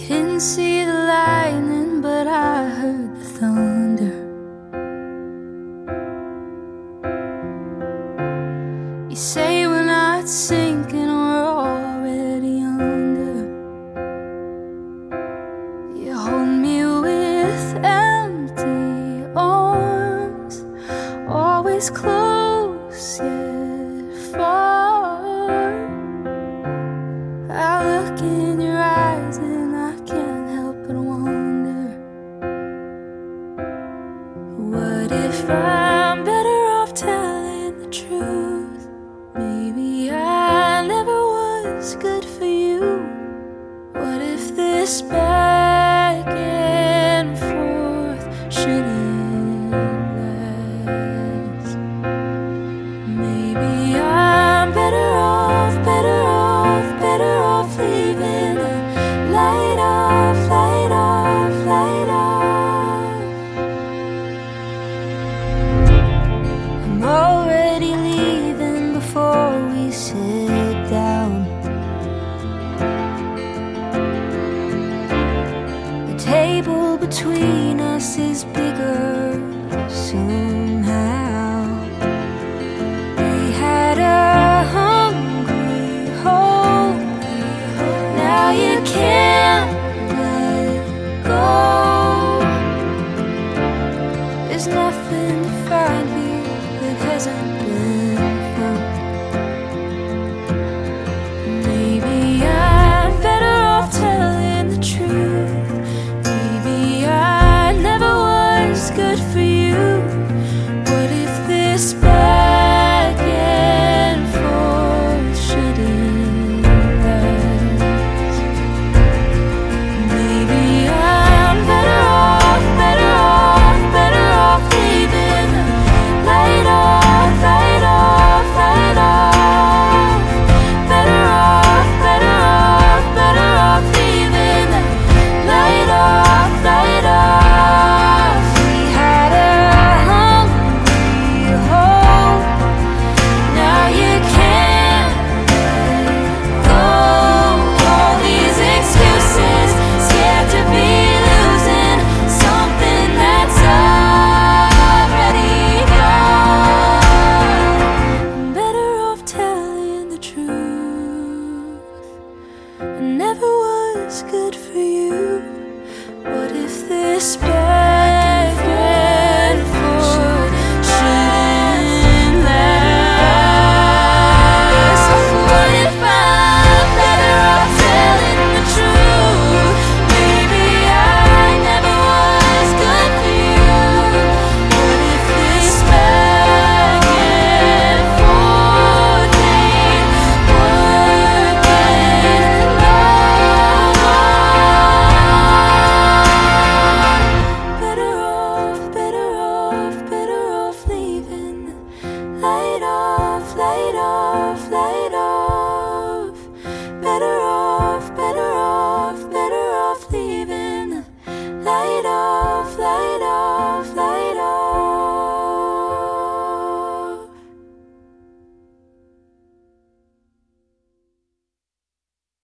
Didn't see the lightning, but I heard the thunder. You say we're not sinking, we're already under. You hold me with empty arms, always close yet far. I look in your eyes and I can't help but wonder, what if I'm better off telling the truth? Maybe I never was good for you. What if this back and forth shouldn't last? Maybe I'm better off leaving the light off, light off, light off. I'm already leaving before we sit down. The table between us is bigger somehow. We had a hungry hole, now you can't let go. There's nothing to find here that hasn't been found. Maybe I'm better off telling the truth. Maybe I never was good for you. What if this back and forth shouldn't last? Maybe I'm better off leaving the light off, light off, light off. Better off leaving the light off, light off. We had a hungry hole, now you can't let go. All these excuses, scared to be losing something that's already gone. I'm better off telling the truth. I never was good for you. What if this